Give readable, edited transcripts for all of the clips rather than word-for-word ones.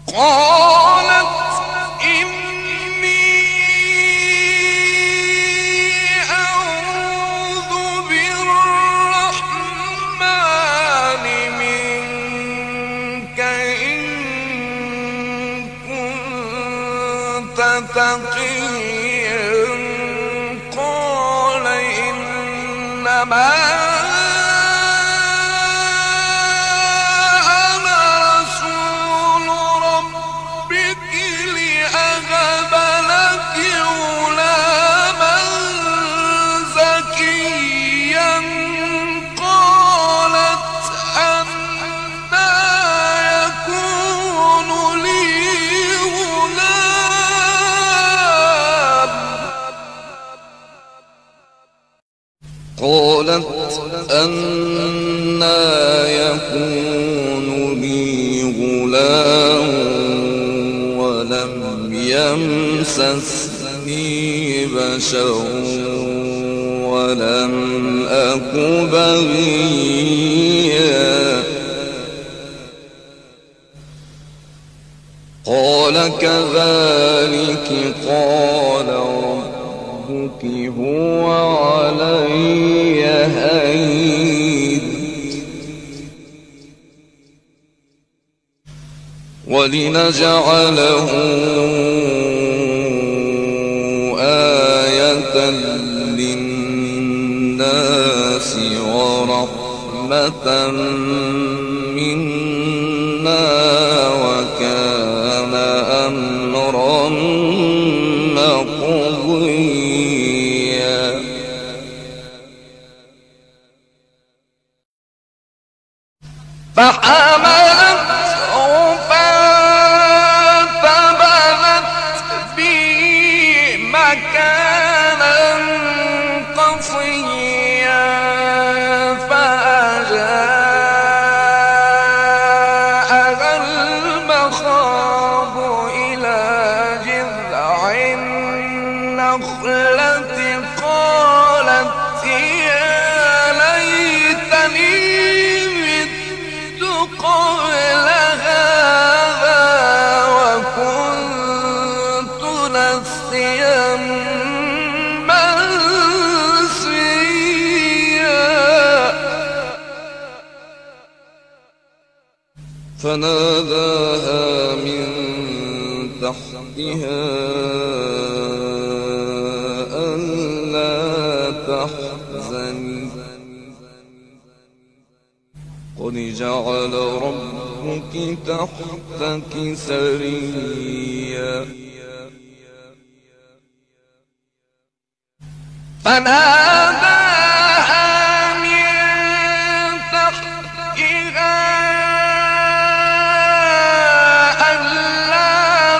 قالت إني أعوذ بالرحمن منك إن كنت تقيا. قال إنما قالت أنى يكون لي غلام ولم يمسسني بشر ولم أك بغيا. قال كذلك قال ربك هو علي هين ولنجعله آية للناس ورحمة منا وكان أمرا مقضيا. فحملته فانتبذت به مكانا قصيا فأجاءها المخاض إلى جذع النخلة قالت يا ليتني قبل هذا وكنت نسيا منسيا. فناداها من تحتها ألا تحزني قد جعل ربك تحتك سريا. فناداها من تحتها ألا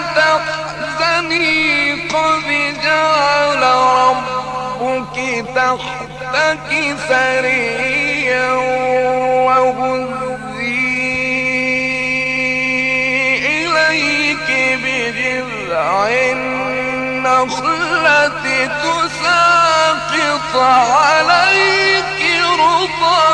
تحزني قد جعل ربك تحتك سريا وهزي إليك بجذع النخلة تساقط عليك رطبا